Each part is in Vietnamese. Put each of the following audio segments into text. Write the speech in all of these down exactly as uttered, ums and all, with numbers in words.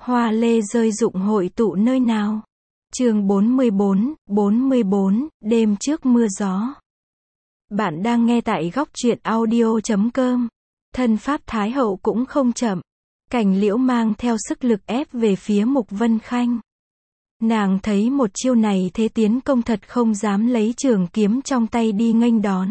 Hoa lê rơi rụng hội tụ nơi nào? Chương bốn mươi bốn, bốn mươi bốn, đêm trước mưa gió. Bạn đang nghe tại góc truyện audio chấm com. Thân pháp Thái Hậu cũng không chậm. Cảnh Liễu mang theo sức lực ép về phía Mục Vân Khanh. Nàng thấy một chiêu này thế tiến công thật không dám lấy trường kiếm trong tay đi nghênh đón.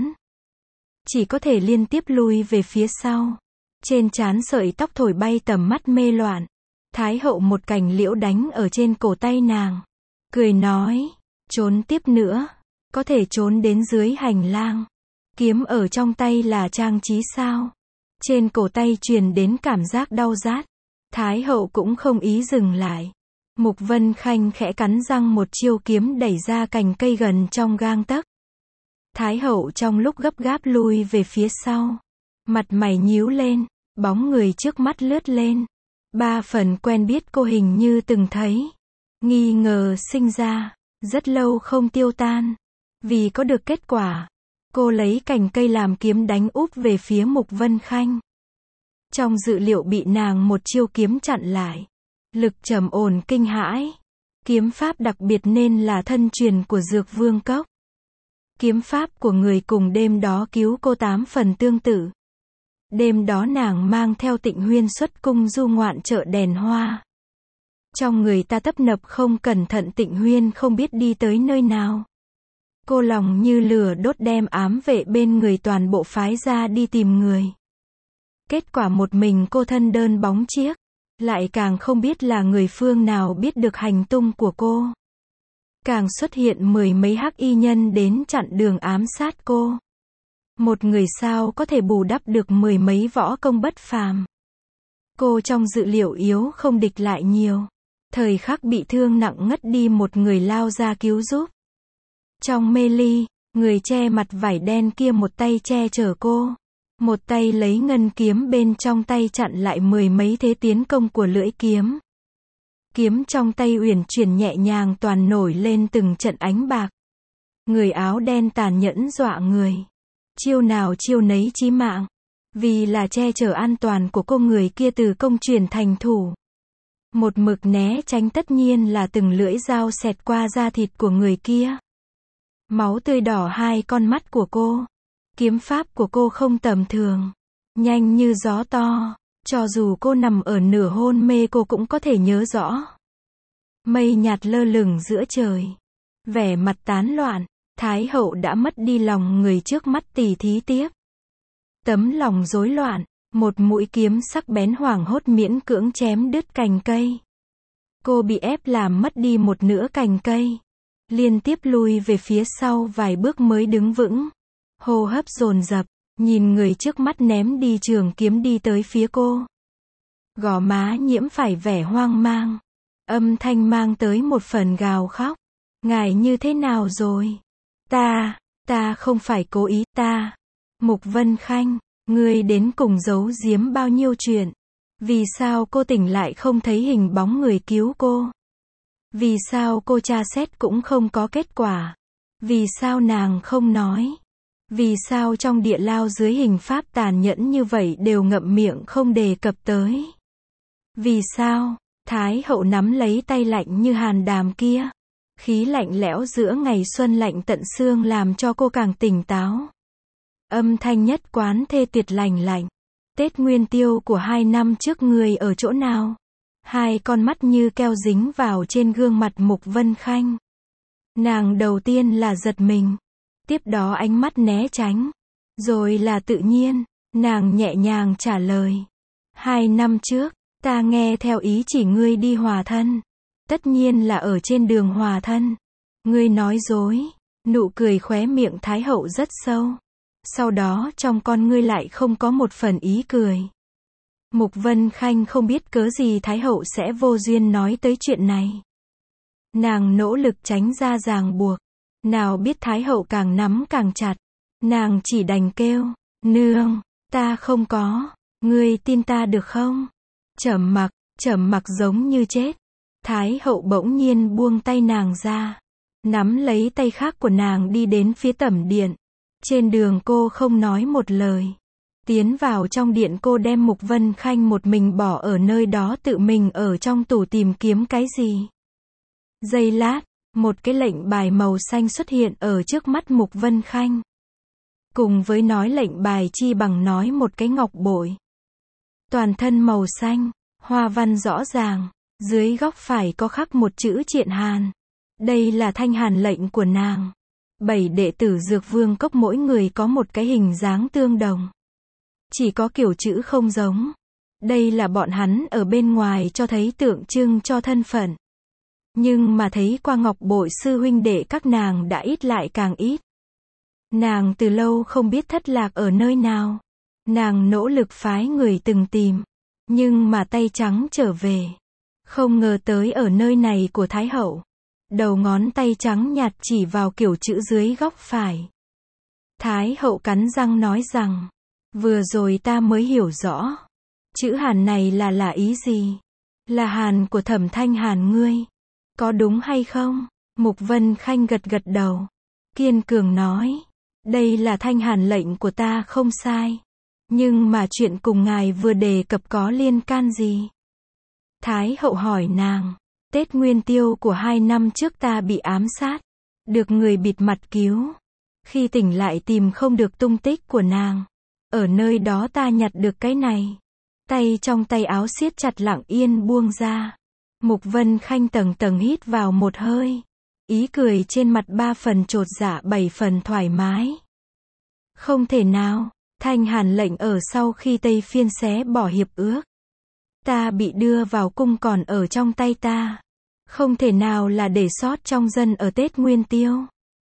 Chỉ có thể liên tiếp lui về phía sau. Trên trán sợi tóc thổi bay tầm mắt mê loạn. Thái Hậu một Cảnh Liễu đánh ở trên cổ tay nàng. Cười nói, trốn tiếp nữa, có thể trốn đến dưới hành lang. Kiếm ở trong tay là trang trí sao? Trên cổ tay truyền đến cảm giác đau rát. Thái Hậu cũng không ý dừng lại. Mục Vân Khanh khẽ cắn răng một chiêu kiếm đẩy ra cành cây gần trong gang tấc. Thái Hậu trong lúc gấp gáp lui về phía sau. Mặt mày nhíu lên, bóng người trước mắt lướt lên. Ba phần quen biết cô hình như từng thấy. Nghi ngờ sinh ra, rất lâu không tiêu tan. Vì có được kết quả, cô lấy cành cây làm kiếm đánh úp về phía Mục Vân Khanh. Trong dự liệu bị nàng một chiêu kiếm chặn lại. Lực trầm ổn kinh hãi. Kiếm pháp đặc biệt nên là thân truyền của Dược Vương Cốc. Kiếm pháp của người cùng đêm đó cứu cô tám phần tương tự. Đêm đó nàng mang theo Tịnh Huyên xuất cung du ngoạn chợ đèn hoa. Trong người ta tấp nập không cẩn thận Tịnh Huyên không biết đi tới nơi nào. Cô lòng như lửa đốt đem ám vệ bên người toàn bộ phái ra đi tìm người. Kết quả một mình cô thân đơn bóng chiếc. Lại càng không biết là người phương nào biết được hành tung của cô. Càng xuất hiện mười mấy hắc y nhân đến chặn đường ám sát cô. Một người sao có thể bù đắp được mười mấy võ công bất phàm. Cô trong dự liệu yếu không địch lại nhiều. Thời khắc bị thương nặng ngất đi một người lao ra cứu giúp. Trong mê ly, người che mặt vải đen kia một tay che chở cô. Một tay lấy ngân kiếm bên trong tay chặn lại mười mấy thế tiến công của lưỡi kiếm. Kiếm trong tay uyển chuyển nhẹ nhàng toàn nổi lên từng trận ánh bạc. Người áo đen tàn nhẫn dọa người. Chiêu nào chiêu nấy chí mạng. Vì là che chở an toàn của cô người kia từ công chuyển thành thủ. Một mực né tránh tất nhiên là từng lưỡi dao xẹt qua da thịt của người kia. Máu tươi đỏ hai con mắt của cô. Kiếm pháp của cô không tầm thường. Nhanh như gió to. Cho dù cô nằm ở nửa hôn mê cô cũng có thể nhớ rõ. Mây nhạt lơ lửng giữa trời. Vẻ mặt tán loạn. Thái Hậu đã mất đi lòng người trước mắt tỉ thí tiếp. Tấm lòng rối loạn. Một mũi kiếm sắc bén hoảng hốt miễn cưỡng chém đứt cành cây. Cô bị ép làm mất đi một nửa cành cây. Liên tiếp lui về phía sau vài bước mới đứng vững. Hô hấp dồn dập, nhìn người trước mắt ném đi trường kiếm đi tới phía cô. Gò má nhiễm phải vẻ hoang mang. Âm thanh mang tới một phần gào khóc. Ngài như thế nào rồi? Ta, ta không phải cố ý, ta. Mục Vân Khanh, ngươi đến cùng giấu giếm bao nhiêu chuyện? Vì sao cô tỉnh lại không thấy hình bóng người cứu cô? Vì sao cô tra xét cũng không có kết quả? Vì sao nàng không nói? Vì sao trong địa lao dưới hình pháp tàn nhẫn như vậy đều ngậm miệng không đề cập tới? Vì sao? Thái Hậu nắm lấy tay lạnh như hàn đàm kia. Khí lạnh lẽo giữa ngày xuân lạnh tận xương làm cho cô càng tỉnh táo. Âm thanh nhất quán thê tuyệt lành lạnh. Tết Nguyên Tiêu của hai năm trước người ở chỗ nào? Hai con mắt như keo dính vào trên gương mặt Mục Vân Khanh. Nàng đầu tiên là giật mình. Tiếp đó ánh mắt né tránh. Rồi là tự nhiên. Nàng nhẹ nhàng trả lời. Hai năm trước, ta nghe theo ý chỉ ngươi đi hòa thân. Tất nhiên là ở trên đường hòa thân. Ngươi nói dối. Nụ cười khóe miệng Thái Hậu rất sâu. Sau đó trong con ngươi lại không có một phần ý cười. Mục Vân Khanh không biết cớ gì Thái Hậu sẽ vô duyên nói tới chuyện này. Nàng nỗ lực tránh ra ràng buộc. Nào biết Thái Hậu càng nắm càng chặt. Nàng chỉ đành kêu. Nương, ta không có. Ngươi tin ta được không? Trầm mặc, trầm mặc giống như chết. Thái Hậu bỗng nhiên buông tay nàng ra. Nắm lấy tay khác của nàng đi đến phía tẩm điện. Trên đường cô không nói một lời. Tiến vào trong điện cô đem Mục Vân Khanh một mình bỏ ở nơi đó tự mình ở trong tủ tìm kiếm cái gì. Giây lát, một cái lệnh bài màu xanh xuất hiện ở trước mắt Mục Vân Khanh. Cùng với nói lệnh bài chi bằng nói một cái ngọc bội. Toàn thân màu xanh, hoa văn rõ ràng, dưới góc phải có khắc một chữ Triện Hàn. Đây là thanh hàn lệnh của nàng. Bảy đệ tử Dược Vương Cốc mỗi người có một cái hình dáng tương đồng. Chỉ có kiểu chữ không giống. Đây là bọn hắn ở bên ngoài cho thấy tượng trưng cho thân phận. Nhưng mà thấy qua ngọc bội sư huynh đệ các nàng đã ít lại càng ít. Nàng từ lâu không biết thất lạc ở nơi nào. Nàng nỗ lực phái người từng tìm. Nhưng mà tay trắng trở về. Không ngờ tới ở nơi này của Thái Hậu. Đầu ngón tay trắng nhạt chỉ vào kiểu chữ dưới góc phải. Thái Hậu cắn răng nói rằng. Vừa rồi ta mới hiểu rõ. Chữ Hàn này là là ý gì? Là Hàn của Thẩm Thanh Hàn ngươi. Có đúng hay không? Mục Vân Khanh gật gật đầu. Kiên cường nói. Đây là thanh hàn lệnh của ta không sai. Nhưng mà chuyện cùng ngài vừa đề cập có liên can gì? Thái Hậu hỏi nàng. Tết Nguyên Tiêu của hai năm trước ta bị ám sát. Được người bịt mặt cứu. Khi tỉnh lại tìm không được tung tích của nàng. Ở nơi đó ta nhặt được cái này. Tay trong tay áo siết chặt lặng yên buông ra. Mục Vân Khanh tầng tầng hít vào một hơi. Ý cười trên mặt ba phần chột dạ bảy phần thoải mái. Không thể nào, thanh hàn lệnh ở sau khi Tây Phiên xé bỏ hiệp ước. Ta bị đưa vào cung còn ở trong tay ta. Không thể nào là để sót trong dân ở Tết Nguyên Tiêu.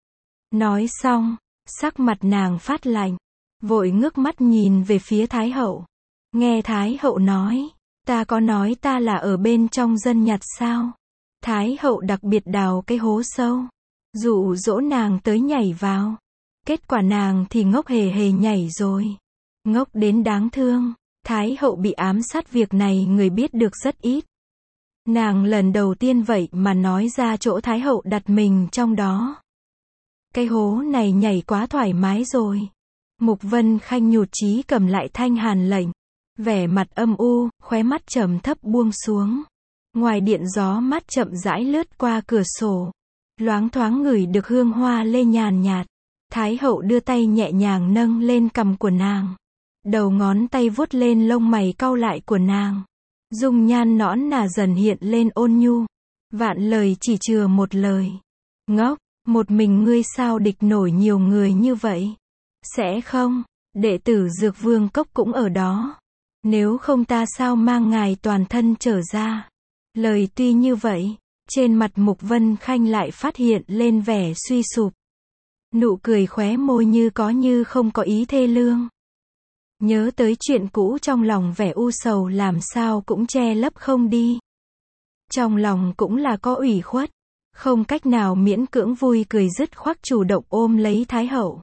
Nói xong, sắc mặt nàng phát lạnh. Vội ngước mắt nhìn về phía Thái Hậu. Nghe Thái Hậu nói. Ta có nói ta là ở bên trong dân nhặt sao? Thái Hậu đặc biệt đào cái hố sâu. Dụ dỗ nàng tới nhảy vào. Kết quả nàng thì ngốc hề hề nhảy rồi. Ngốc đến đáng thương. Thái Hậu bị ám sát việc này người biết được rất ít. Nàng lần đầu tiên vậy mà nói ra chỗ Thái Hậu đặt mình trong đó. Cái hố này nhảy quá thoải mái rồi. Mục Vân Khanh nhụt chí cầm lại thanh hàn lệnh. Vẻ mặt âm u, khóe mắt trầm thấp buông xuống. Ngoài điện gió mát chậm rãi lướt qua cửa sổ. Loáng thoáng ngửi được hương hoa lê nhàn nhạt. Thái Hậu đưa tay nhẹ nhàng nâng lên cằm của nàng. Đầu ngón tay vuốt lên lông mày cau lại của nàng. Dung nhan nõn nà dần hiện lên ôn nhu. Vạn lời chỉ chừa một lời. Ngốc, một mình ngươi sao địch nổi nhiều người như vậy? Sẽ không, đệ tử Dược Vương Cốc cũng ở đó. Nếu không ta sao mang ngài toàn thân trở ra? Lời tuy như vậy, trên mặt Mục Vân Khanh lại phát hiện lên vẻ suy sụp. Nụ cười khóe môi như có như không có ý thê lương. Nhớ tới chuyện cũ trong lòng vẻ u sầu làm sao cũng che lấp không đi. Trong lòng cũng là có ủy khuất. Không cách nào miễn cưỡng vui cười dứt khoát chủ động ôm lấy Thái Hậu.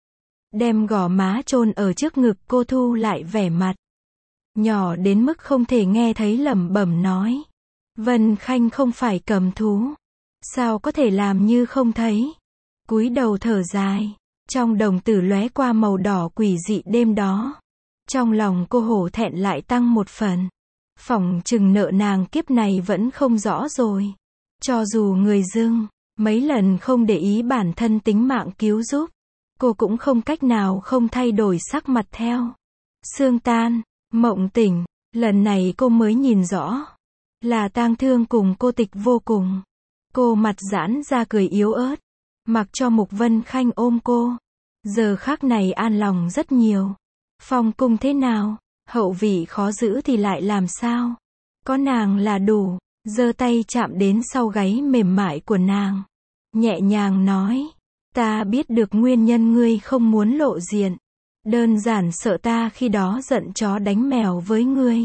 Đem gò má chôn ở trước ngực cô thu lại vẻ mặt. Nhỏ đến mức không thể nghe thấy lẩm bẩm nói. Vân Khanh không phải cầm thú. Sao có thể làm như không thấy. Cúi đầu thở dài. Trong đồng tử lóe qua màu đỏ quỷ dị đêm đó. Trong lòng cô hổ thẹn lại tăng một phần. Phỏng chừng nợ nàng kiếp này vẫn không rõ rồi. Cho dù người dưng, mấy lần không để ý bản thân tính mạng cứu giúp. Cô cũng không cách nào không thay đổi sắc mặt theo. Sương tan, mộng tỉnh, lần này cô mới nhìn rõ. Là tang thương cùng cô tịch vô cùng. Cô mặt giãn ra cười yếu ớt. Mặc cho Mục Vân Khanh ôm cô. Giờ khắc này an lòng rất nhiều. Phong cung thế nào? Hậu vị khó giữ thì lại làm sao? Có nàng là đủ. Giơ tay chạm đến sau gáy mềm mại của nàng. Nhẹ nhàng nói. Ta biết được nguyên nhân ngươi không muốn lộ diện. Đơn giản sợ ta khi đó giận chó đánh mèo với ngươi.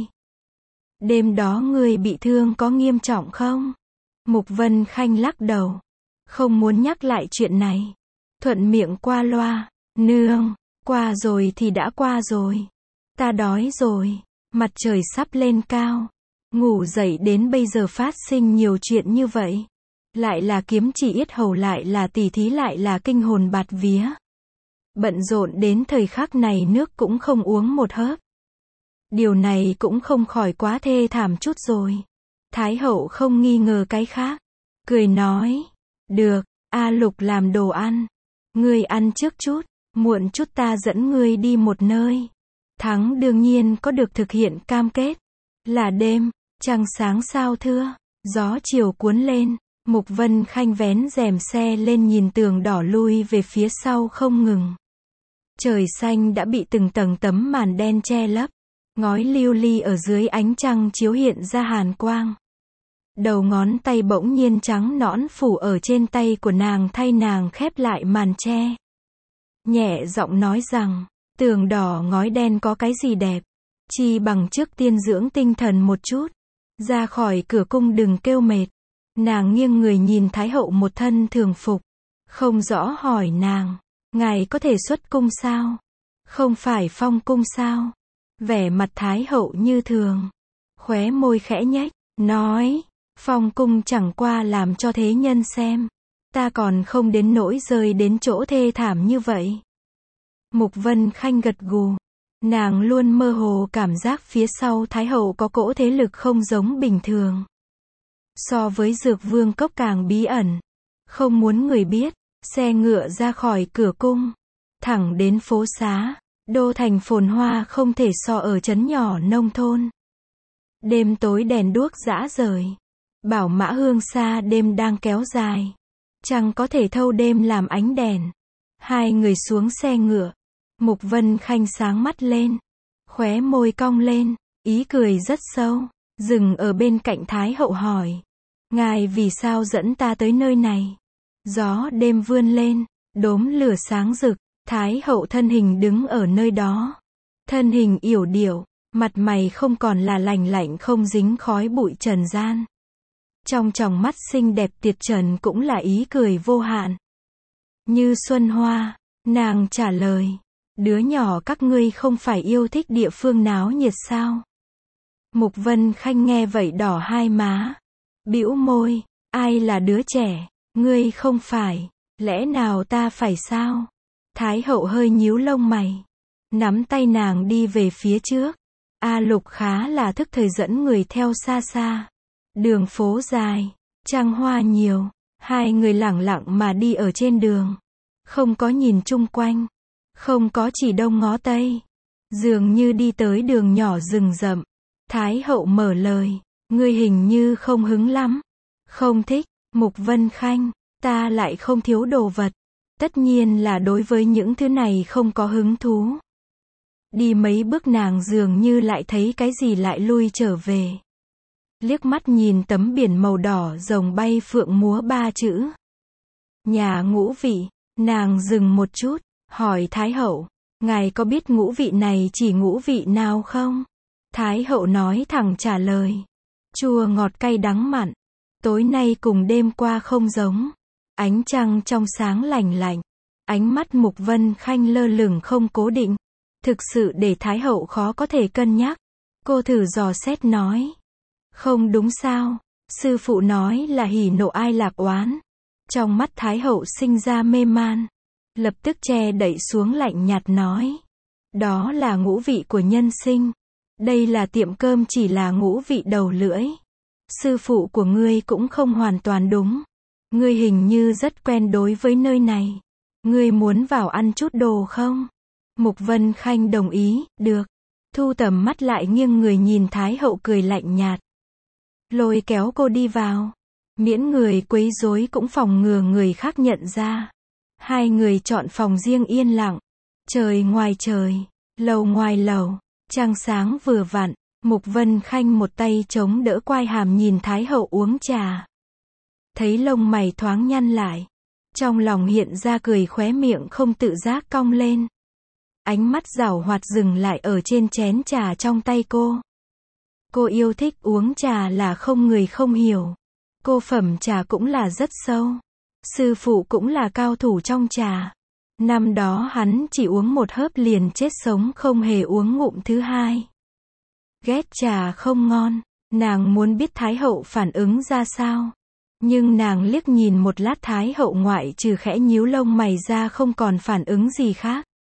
Đêm đó ngươi bị thương có nghiêm trọng không? Mục Vân Khanh lắc đầu. Không muốn nhắc lại chuyện này. Thuận miệng qua loa. Nương, qua rồi thì đã qua rồi. Ta đói rồi. Mặt trời sắp lên cao. Ngủ dậy đến bây giờ phát sinh nhiều chuyện như vậy. Lại là kiếm chỉ yết hầu lại là tỉ thí lại là kinh hồn bạt vía. Bận rộn đến thời khắc này nước cũng không uống một hớp. Điều này cũng không khỏi quá thê thảm chút rồi. Thái hậu không nghi ngờ cái khác. Cười nói, được, A Lục làm đồ ăn. Ngươi ăn trước chút, muộn chút ta dẫn ngươi đi một nơi. Thắng đương nhiên có được thực hiện cam kết. Là đêm, trăng sáng sao thưa, gió chiều cuốn lên, Mục Vân Khanh vén rèm xe lên nhìn tường đỏ lui về phía sau không ngừng. Trời xanh đã bị từng tầng tấm màn đen che lấp, ngói lưu ly ở dưới ánh trăng chiếu hiện ra hàn quang. Đầu ngón tay bỗng nhiên trắng nõn phủ ở trên tay của nàng thay nàng khép lại màn che. Nhẹ giọng nói rằng, tường đỏ ngói đen có cái gì đẹp, chi bằng trước tiên dưỡng tinh thần một chút, ra khỏi cửa cung đừng kêu mệt. Nàng nghiêng người nhìn Thái hậu một thân thường phục, không rõ hỏi nàng, ngài có thể xuất cung sao? Không phải phong cung sao? Vẻ mặt Thái hậu như thường, khóe môi khẽ nhếch, nói, phong cung chẳng qua làm cho thế nhân xem, ta còn không đến nỗi rơi đến chỗ thê thảm như vậy. Mục Vân Khanh gật gù, nàng luôn mơ hồ cảm giác phía sau Thái hậu có cỗ thế lực không giống bình thường. So với Dược Vương cốc càng bí ẩn, không muốn người biết, xe ngựa ra khỏi cửa cung, thẳng đến phố xá, đô thành phồn hoa không thể so ở trấn nhỏ nông thôn. Đêm tối đèn đuốc rã rời, bảo mã hương xa đêm đang kéo dài, chẳng có thể thâu đêm làm ánh đèn. Hai người xuống xe ngựa, Mục Vân Khanh sáng mắt lên, khóe môi cong lên, ý cười rất sâu, dừng ở bên cạnh Thái hậu hỏi, ngài vì sao dẫn ta tới nơi này? Gió đêm vươn lên, đốm lửa sáng rực, Thái hậu thân hình đứng ở nơi đó. Thân hình yểu điệu, mặt mày không còn là lành lạnh không dính khói bụi trần gian. Trong tròng mắt xinh đẹp tiệt trần cũng là ý cười vô hạn. Như xuân hoa, nàng trả lời, đứa nhỏ các ngươi không phải yêu thích địa phương náo nhiệt sao? Mục Vân Khanh nghe vậy đỏ hai má, bĩu môi, ai là đứa trẻ, ngươi không phải, lẽ nào ta phải sao? Thái hậu hơi nhíu lông mày, nắm tay nàng đi về phía trước. A Lục khá là thức thời dẫn người theo xa xa. Đường phố dài, trăng hoa nhiều, hai người lẳng lặng mà đi ở trên đường, không có nhìn chung quanh, không có chỉ đông ngó tây, dường như đi tới đường nhỏ rừng rậm. Thái hậu mở lời, ngươi hình như không hứng lắm. Không thích. Mục Vân Khanh, ta lại không thiếu đồ vật, tất nhiên là đối với những thứ này không có hứng thú. Đi mấy bước nàng dường như lại thấy cái gì lại lui trở về. Liếc mắt nhìn tấm biển màu đỏ rồng bay phượng múa ba chữ. Nhà Ngũ Vị, nàng dừng một chút, hỏi Thái hậu, ngài có biết ngũ vị này chỉ ngũ vị nào không? Thái hậu nói thẳng trả lời, chua ngọt cay đắng mặn, tối nay cùng đêm qua không giống. Ánh trăng trong sáng lành lạnh, ánh mắt Mục Vân Khanh lơ lửng không cố định, thực sự để Thái hậu khó có thể cân nhắc. Cô thử dò xét nói, không đúng sao? Sư phụ nói là hỉ nộ ai lạc oán. Trong mắt Thái hậu sinh ra mê man, lập tức che đậy xuống lạnh nhạt nói, đó là ngũ vị của nhân sinh. Đây là tiệm cơm chỉ là ngũ vị đầu lưỡi. Sư phụ của ngươi cũng không hoàn toàn đúng. Ngươi hình như rất quen đối với nơi này. Ngươi muốn vào ăn chút đồ không? Mục Vân Khanh đồng ý, được. Thu tầm mắt lại nghiêng người nhìn Thái hậu cười lạnh nhạt. Lôi kéo cô đi vào. Miễn người quấy rối cũng phòng ngừa người khác nhận ra. Hai người chọn phòng riêng yên lặng. Trời ngoài trời, lầu ngoài lầu, trăng sáng vừa vặn. Mục Vân Khanh một tay chống đỡ quai hàm nhìn Thái hậu uống trà. Thấy lông mày thoáng nhăn lại. Trong lòng hiện ra cười khóe miệng không tự giác cong lên. Ánh mắt giảo hoạt dừng lại ở trên chén trà trong tay cô. Cô yêu thích uống trà là không người không hiểu. Cô phẩm trà cũng là rất sâu. Sư phụ cũng là cao thủ trong trà. Năm đó hắn chỉ uống một hớp liền chết sống không hề uống ngụm thứ hai. Ghét trà không ngon, nàng muốn biết Thái hậu phản ứng ra sao. Nhưng nàng liếc nhìn một lát Thái hậu ngoại trừ khẽ nhíu lông mày ra không còn phản ứng gì khác.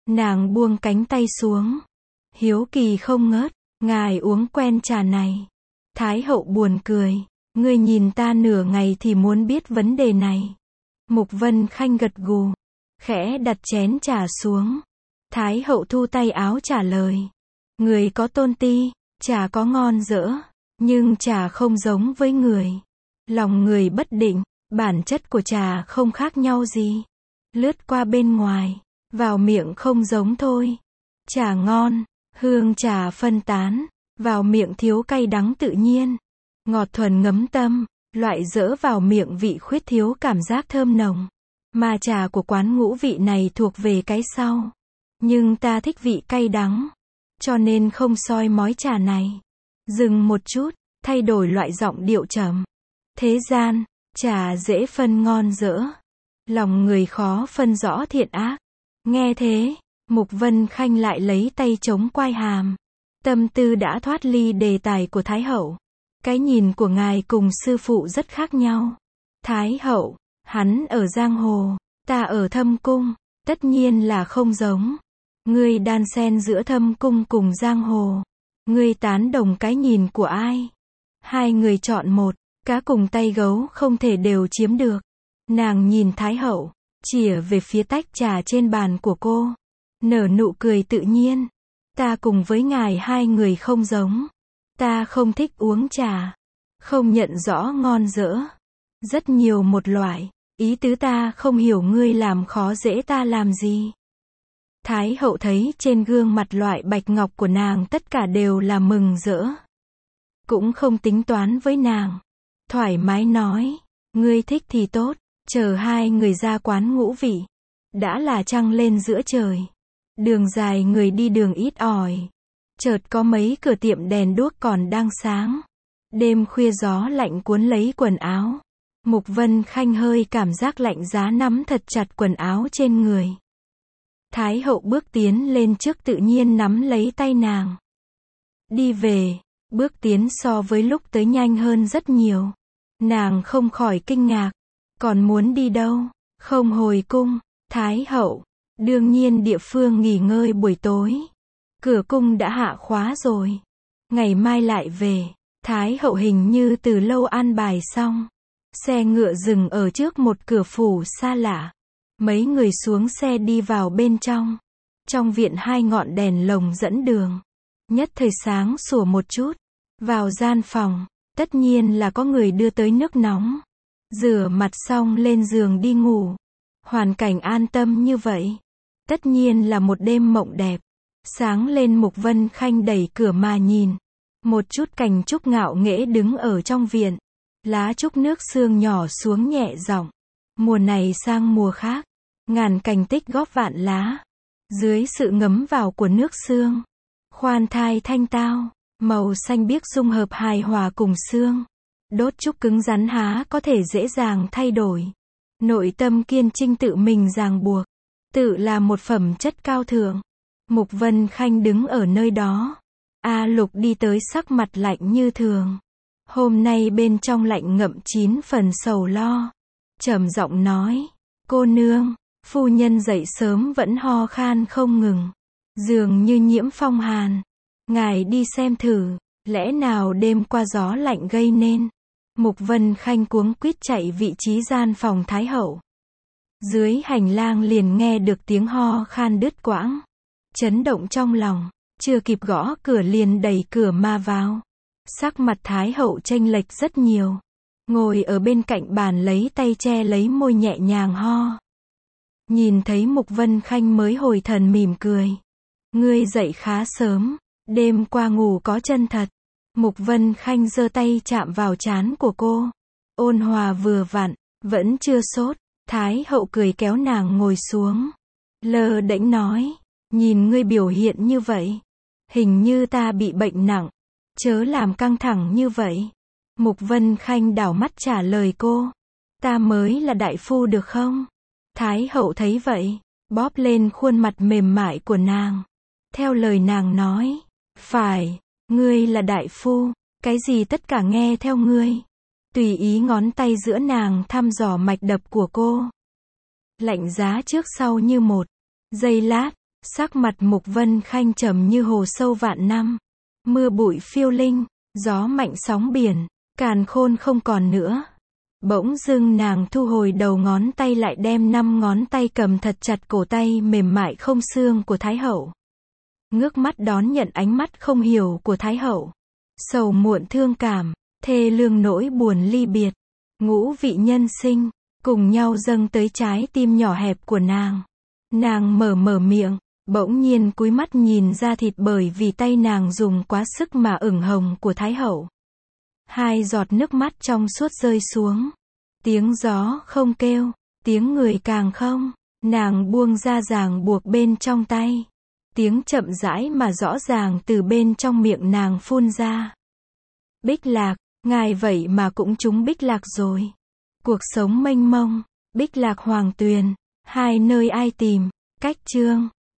Nàng buông cánh tay xuống. Hiếu kỳ không ngớt, ngài uống quen trà này. Thái hậu buồn cười. Ngươi nhìn ta nửa ngày thì muốn biết vấn đề này. Mục Vân Khanh gật gù. Khẽ đặt chén trà xuống. Thái hậu thu tay áo trả lời. Người có tôn ti, trà có ngon dỡ. Nhưng trà không giống với người. Lòng người bất định, bản chất của trà không khác nhau gì. Lướt qua bên ngoài, vào miệng không giống thôi. Trà ngon, hương trà phân tán, vào miệng thiếu cay đắng tự nhiên. Ngọt thuần ngấm tâm, loại dỡ vào miệng vị khuyết thiếu cảm giác thơm nồng. Mà trà của quán ngũ vị này thuộc về cái sau. Nhưng ta thích vị cay đắng, cho nên không soi mói trà này. Dừng một chút, thay đổi loại giọng điệu trầm. Thế gian, trà dễ phân ngon dỡ. Lòng người khó phân rõ thiện ác. Nghe thế, Mục Vân Khanh lại lấy tay chống quai hàm. Tâm tư đã thoát ly đề tài của Thái hậu. Cái nhìn của ngài cùng sư phụ rất khác nhau. Thái hậu, hắn ở giang hồ, ta ở thâm cung, tất nhiên là không giống. Ngươi đan xen giữa thâm cung cùng giang hồ. Ngươi tán đồng cái nhìn của ai? Hai người chọn một, cá cùng tay gấu không thể đều chiếm được. Nàng nhìn Thái hậu, chìa về phía tách trà trên bàn của cô. Nở nụ cười tự nhiên. Ta cùng với ngài hai người không giống. Ta không thích uống trà. Không nhận rõ ngon dỡ. Rất nhiều một loại. Ý tứ ta không hiểu ngươi làm khó dễ ta làm gì. Thái hậu thấy trên gương mặt loại bạch ngọc của nàng tất cả đều là mừng rỡ. Cũng không tính toán với nàng. Thoải mái nói. Ngươi thích thì tốt. Chờ hai người ra quán ngũ vị. Đã là trăng lên giữa trời. Đường dài người đi đường ít ỏi. Chợt có mấy cửa tiệm đèn đuốc còn đang sáng. Đêm khuya gió lạnh cuốn lấy quần áo. Mục Vân Khanh hơi cảm giác lạnh giá nắm thật chặt quần áo trên người. Thái hậu bước tiến lên trước tự nhiên nắm lấy tay nàng. Đi về, bước tiến so với lúc tới nhanh hơn rất nhiều. Nàng không khỏi kinh ngạc. Còn muốn đi đâu? Không hồi cung. Thái hậu, đương nhiên địa phương nghỉ ngơi buổi tối. Cửa cung đã hạ khóa rồi. Ngày mai lại về. Thái hậu hình như từ lâu an bài xong. Xe ngựa dừng ở trước một cửa phủ xa lạ. Mấy người xuống xe đi vào bên trong. Trong viện hai ngọn đèn lồng dẫn đường. Nhất thời sáng sủa một chút. Vào gian phòng, tất nhiên là có người đưa tới nước nóng. Rửa mặt xong lên giường đi ngủ. Hoàn cảnh an tâm như vậy. Tất nhiên là một đêm mộng đẹp. Sáng lên Mục Vân Khanh đẩy cửa mà nhìn. Một chút cành trúc ngạo nghễ đứng ở trong viện. Lá trúc nước sương nhỏ xuống nhẹ giọng. Mùa này sang mùa khác. Ngàn cành tích góp vạn lá. Dưới sự ngấm vào của nước sương. Khoan thai thanh tao. Màu xanh biếc dung hợp hài hòa cùng sương. Đốt trúc cứng rắn há có thể dễ dàng thay đổi. Nội tâm kiên trinh tự mình ràng buộc. Tự là một phẩm chất cao thượng. Mục Vân Khanh đứng ở nơi đó. A Lục đi tới sắc mặt lạnh như thường. Hôm nay bên trong lạnh ngậm chín phần sầu lo. Trầm giọng nói. Cô nương, phu nhân dậy sớm vẫn ho khan không ngừng. Dường như nhiễm phong hàn. Ngài đi xem thử. Lẽ nào đêm qua gió lạnh gây nên. Mục Vân Khanh cuống quýt chạy vị trí gian phòng Thái hậu. Dưới hành lang liền nghe được tiếng ho khan đứt quãng. Chấn động trong lòng. Chưa kịp gõ cửa liền đẩy cửa mà vào. Sắc mặt Thái hậu chênh lệch rất nhiều. Ngồi ở bên cạnh bàn lấy tay che lấy môi nhẹ nhàng ho. Nhìn thấy Mục Vân Khanh mới hồi thần mỉm cười. Ngươi dậy khá sớm. Đêm qua ngủ có chân thật. Mục Vân Khanh giơ tay chạm vào trán của cô. Ôn hòa vừa vặn. Vẫn chưa sốt. Thái hậu cười kéo nàng ngồi xuống. Lơ đễnh nói. Nhìn ngươi biểu hiện như vậy. Hình như ta bị bệnh nặng. Chớ làm căng thẳng như vậy. Mục Vân Khanh đảo mắt trả lời cô. Ta mới là đại phu được không? Thái hậu thấy vậy. Bóp lên khuôn mặt mềm mại của nàng. Theo lời nàng nói. Phải, ngươi là đại phu. Cái gì tất cả nghe theo ngươi. Tùy ý ngón tay giữa nàng thăm dò mạch đập của cô. Lạnh giá trước sau như một. Giây lát, Sắc mặt Mục Vân Khanh trầm như hồ sâu vạn năm. Mưa bụi phiêu linh, gió mạnh sóng biển, càn khôn không còn nữa. Bỗng dưng nàng thu hồi đầu ngón tay lại đem năm ngón tay cầm thật chặt cổ tay mềm mại không xương của Thái hậu. Ngước mắt đón nhận ánh mắt không hiểu của Thái hậu. Sầu muộn thương cảm, thê lương nỗi buồn ly biệt. Ngũ vị nhân sinh, cùng nhau dâng tới trái tim nhỏ hẹp của nàng. Nàng mở mở miệng, bỗng nhiên cúi mắt nhìn ra thịt bởi vì tay nàng dùng quá sức mà ửng hồng của Thái hậu. Hai giọt nước mắt trong suốt rơi xuống. Tiếng gió không kêu, tiếng người càng không. Nàng buông ra ràng buộc bên trong tay. Tiếng chậm rãi mà rõ ràng từ bên trong miệng nàng phun ra. Bích Lạc, ngài vậy mà cũng trúng Bích Lạc rồi. Cuộc sống mênh mông, Bích Lạc Hoàng Tuyền, hai nơi ai tìm, cách chương.